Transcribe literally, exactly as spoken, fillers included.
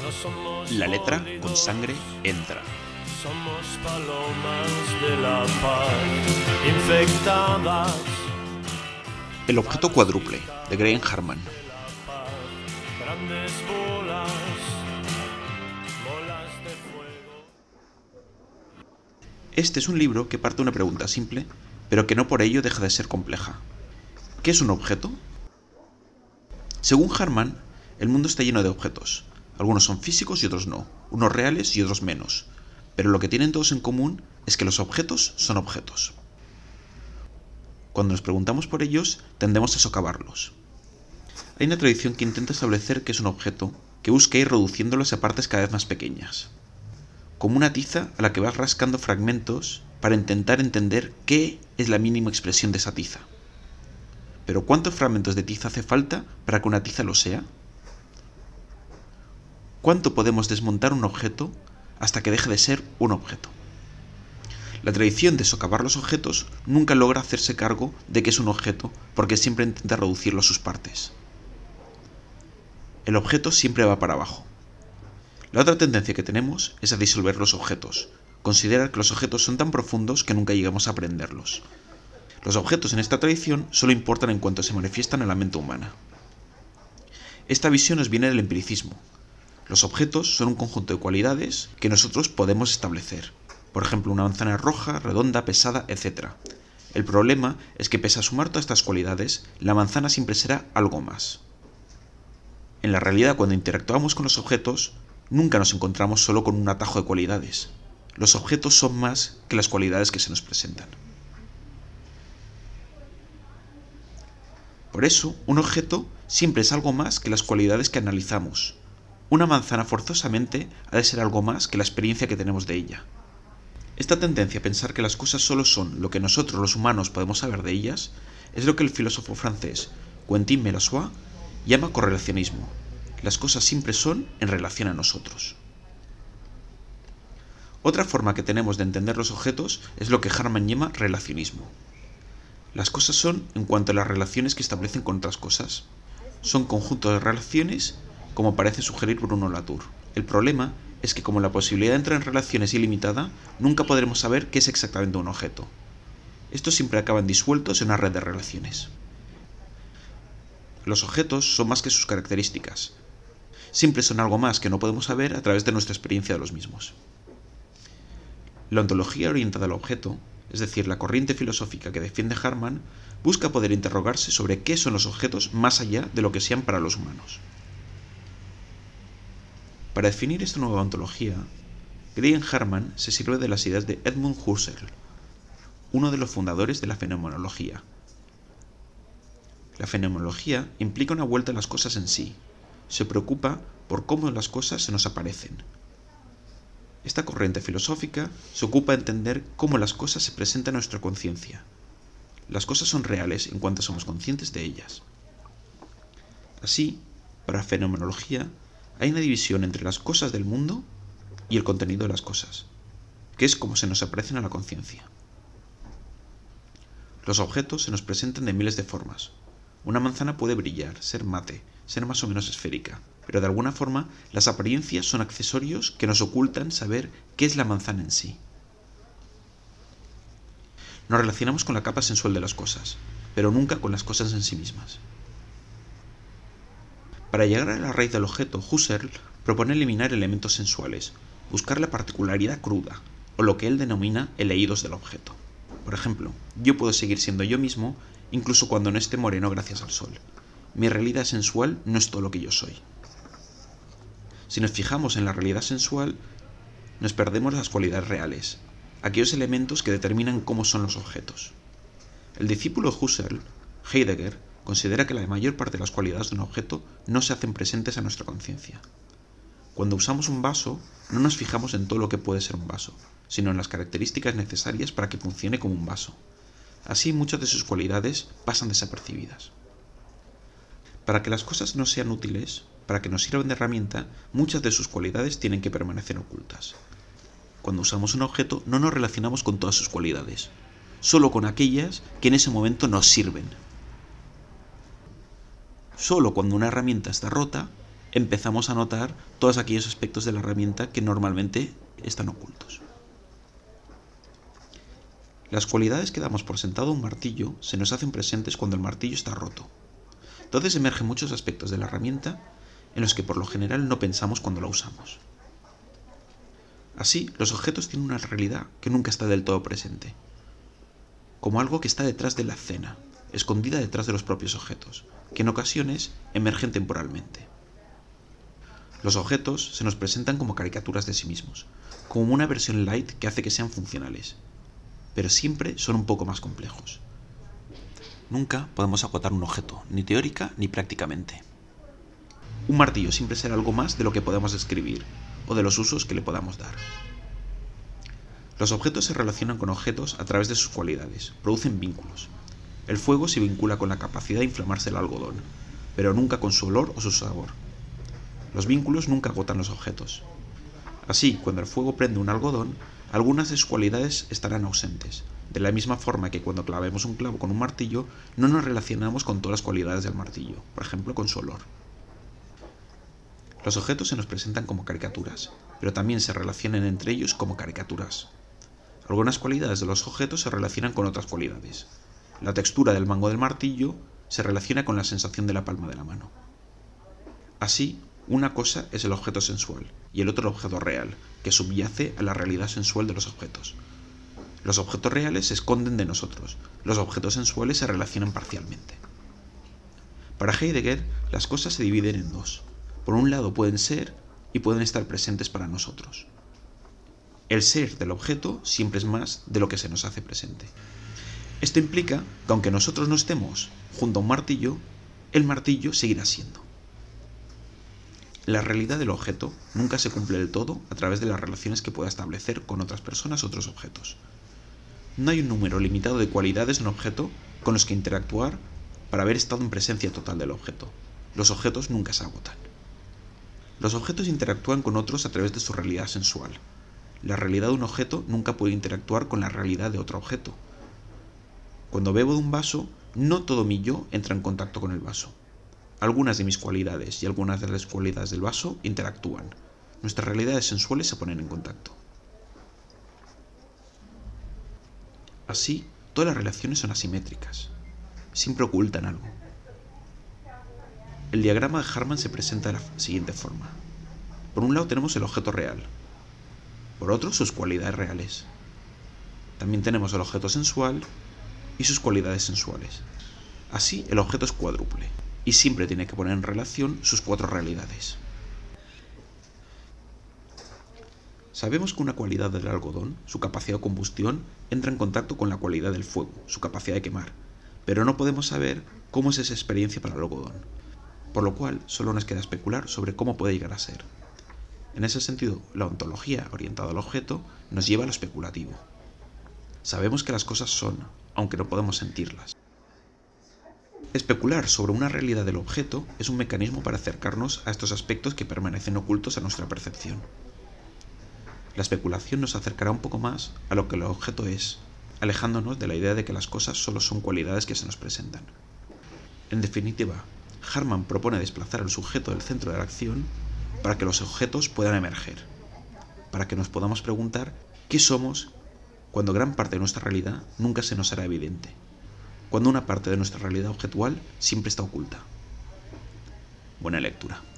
La letra con sangre entra. Somos palomas de la paz infectadas. El objeto cuádruple, de Graham Harman. Grandes bolas, bolas de fuego. Este es un libro que parte de una pregunta simple, pero que no por ello deja de ser compleja. ¿Qué es un objeto? Según Harman, el mundo está lleno de objetos. Algunos son físicos y otros no, unos reales y otros menos. Pero lo que tienen todos en común es que los objetos son objetos. Cuando nos preguntamos por ellos, tendemos a socavarlos. Hay una tradición que intenta establecer qué es un objeto, que busca ir reduciéndolos a partes cada vez más pequeñas. Como una tiza a la que vas rascando fragmentos para intentar entender qué es la mínima expresión de esa tiza. Pero ¿cuántos fragmentos de tiza hace falta para que una tiza lo sea? ¿Cuánto podemos desmontar un objeto hasta que deje de ser un objeto? La tradición de socavar los objetos nunca logra hacerse cargo de que es un objeto porque siempre intenta reducirlo a sus partes. El objeto siempre va para abajo. La otra tendencia que tenemos es a disolver los objetos, considerar que los objetos son tan profundos que nunca llegamos a aprenderlos. Los objetos en esta tradición solo importan en cuanto se manifiestan en la mente humana. Esta visión nos viene del empiricismo. Los objetos son un conjunto de cualidades que nosotros podemos establecer. Por ejemplo, una manzana roja, redonda, pesada, etcétera. El problema es que pese a sumar todas estas cualidades, la manzana siempre será algo más. En la realidad, cuando interactuamos con los objetos, nunca nos encontramos solo con un atajo de cualidades. Los objetos son más que las cualidades que se nos presentan. Por eso, un objeto siempre es algo más que las cualidades que analizamos. Una manzana forzosamente ha de ser algo más que la experiencia que tenemos de ella. Esta tendencia a pensar que las cosas solo son lo que nosotros los humanos podemos saber de ellas es lo que el filósofo francés Quentin Melassois llama correlacionismo. Las cosas siempre son en relación a nosotros. Otra forma que tenemos de entender los objetos es lo que Harman llama relacionismo. Las cosas son en cuanto a las relaciones que establecen con otras cosas. Son conjuntos de relaciones, como parece sugerir Bruno Latour. El problema es que como la posibilidad de entrar en relaciones es ilimitada, nunca podremos saber qué es exactamente un objeto. Estos siempre acaban disueltos en una red de relaciones. Los objetos son más que sus características. Siempre son algo más que no podemos saber a través de nuestra experiencia de los mismos. La ontología orientada al objeto, es decir, la corriente filosófica que defiende Harman, busca poder interrogarse sobre qué son los objetos más allá de lo que sean para los humanos. Para definir esta nueva ontología, Graham Harman se sirve de las ideas de Edmund Husserl, uno de los fundadores de la fenomenología. La fenomenología implica una vuelta a las cosas en sí. Se preocupa por cómo las cosas se nos aparecen. Esta corriente filosófica se ocupa de entender cómo las cosas se presentan a nuestra conciencia. Las cosas son reales en cuanto somos conscientes de ellas. Así, para la fenomenología, hay una división entre las cosas del mundo y el contenido de las cosas, que es como se nos aparecen a la conciencia. Los objetos se nos presentan de miles de formas. Una manzana puede brillar, ser mate, ser más o menos esférica, pero de alguna forma las apariencias son accesorios que nos ocultan saber qué es la manzana en sí. Nos relacionamos con la capa sensual de las cosas, pero nunca con las cosas en sí mismas. Para llegar a la raíz del objeto, Husserl propone eliminar elementos sensuales, buscar la particularidad cruda, o lo que él denomina el eidos del objeto. Por ejemplo, yo puedo seguir siendo yo mismo incluso cuando no esté moreno gracias al sol. Mi realidad sensual no es todo lo que yo soy. Si nos fijamos en la realidad sensual, nos perdemos las cualidades reales, aquellos elementos que determinan cómo son los objetos. El discípulo de Husserl, Heidegger, considera que la mayor parte de las cualidades de un objeto no se hacen presentes a nuestra conciencia. Cuando usamos un vaso, no nos fijamos en todo lo que puede ser un vaso, sino en las características necesarias para que funcione como un vaso. Así, muchas de sus cualidades pasan desapercibidas. Para que las cosas no sean útiles, para que nos sirvan de herramienta, muchas de sus cualidades tienen que permanecer ocultas. Cuando usamos un objeto, no nos relacionamos con todas sus cualidades, solo con aquellas que en ese momento nos sirven. Solo cuando una herramienta está rota, empezamos a notar todos aquellos aspectos de la herramienta que normalmente están ocultos. Las cualidades que damos por sentado a un martillo se nos hacen presentes cuando el martillo está roto. Entonces emergen muchos aspectos de la herramienta en los que por lo general no pensamos cuando la usamos. Así, los objetos tienen una realidad que nunca está del todo presente, como algo que está detrás de la escena, escondida detrás de los propios objetos, que en ocasiones emergen temporalmente. Los objetos se nos presentan como caricaturas de sí mismos, como una versión light que hace que sean funcionales, pero siempre son un poco más complejos. Nunca podemos acotar un objeto, ni teórica ni prácticamente. Un martillo siempre será algo más de lo que podemos describir, o de los usos que le podamos dar. Los objetos se relacionan con objetos a través de sus cualidades, producen vínculos. El fuego se vincula con la capacidad de inflamarse el algodón, pero nunca con su olor o su sabor. Los vínculos nunca agotan los objetos. Así, cuando el fuego prende un algodón, algunas de sus cualidades estarán ausentes, de la misma forma que cuando clavemos un clavo con un martillo, no nos relacionamos con todas las cualidades del martillo, por ejemplo con su olor. Los objetos se nos presentan como caricaturas, pero también se relacionan entre ellos como caricaturas. Algunas cualidades de los objetos se relacionan con otras cualidades. La textura del mango del martillo se relaciona con la sensación de la palma de la mano. Así, una cosa es el objeto sensual y el otro el objeto real, que subyace a la realidad sensual de los objetos. Los objetos reales se esconden de nosotros, los objetos sensuales se relacionan parcialmente. Para Heidegger, las cosas se dividen en dos. Por un lado pueden ser y pueden estar presentes para nosotros. El ser del objeto siempre es más de lo que se nos hace presente. Esto implica que aunque nosotros no estemos junto a un martillo, el martillo seguirá siendo. La realidad del objeto nunca se cumple del todo a través de las relaciones que pueda establecer con otras personas o otros objetos. No hay un número limitado de cualidades de un objeto con los que interactuar para haber estado en presencia total del objeto. Los objetos nunca se agotan. Los objetos interactúan con otros a través de su realidad sensual. La realidad de un objeto nunca puede interactuar con la realidad de otro objeto. Cuando bebo de un vaso, no todo mi yo entra en contacto con el vaso. Algunas de mis cualidades y algunas de las cualidades del vaso interactúan. Nuestras realidades sensuales se ponen en contacto. Así, todas las relaciones son asimétricas. Siempre ocultan algo. El diagrama de Harman se presenta de la siguiente forma. Por un lado tenemos el objeto real. Por otro, sus cualidades reales. También tenemos el objeto sensual y sus cualidades sensuales. Así, el objeto es cuádruple y siempre tiene que poner en relación sus cuatro realidades. Sabemos que una cualidad del algodón, su capacidad de combustión, entra en contacto con la cualidad del fuego, su capacidad de quemar, pero no podemos saber cómo es esa experiencia para el algodón, por lo cual solo nos queda especular sobre cómo puede llegar a ser. En ese sentido, la ontología orientada al objeto nos lleva a lo especulativo. Sabemos que las cosas son, aunque no podemos sentirlas. Especular sobre una realidad del objeto es un mecanismo para acercarnos a estos aspectos que permanecen ocultos a nuestra percepción. La especulación nos acercará un poco más a lo que el objeto es, alejándonos de la idea de que las cosas solo son cualidades que se nos presentan. En definitiva, Harman propone desplazar al sujeto del centro de la acción para que los objetos puedan emerger, para que nos podamos preguntar qué somos cuando gran parte de nuestra realidad nunca se nos hará evidente, cuando una parte de nuestra realidad objetual siempre está oculta. Buena lectura.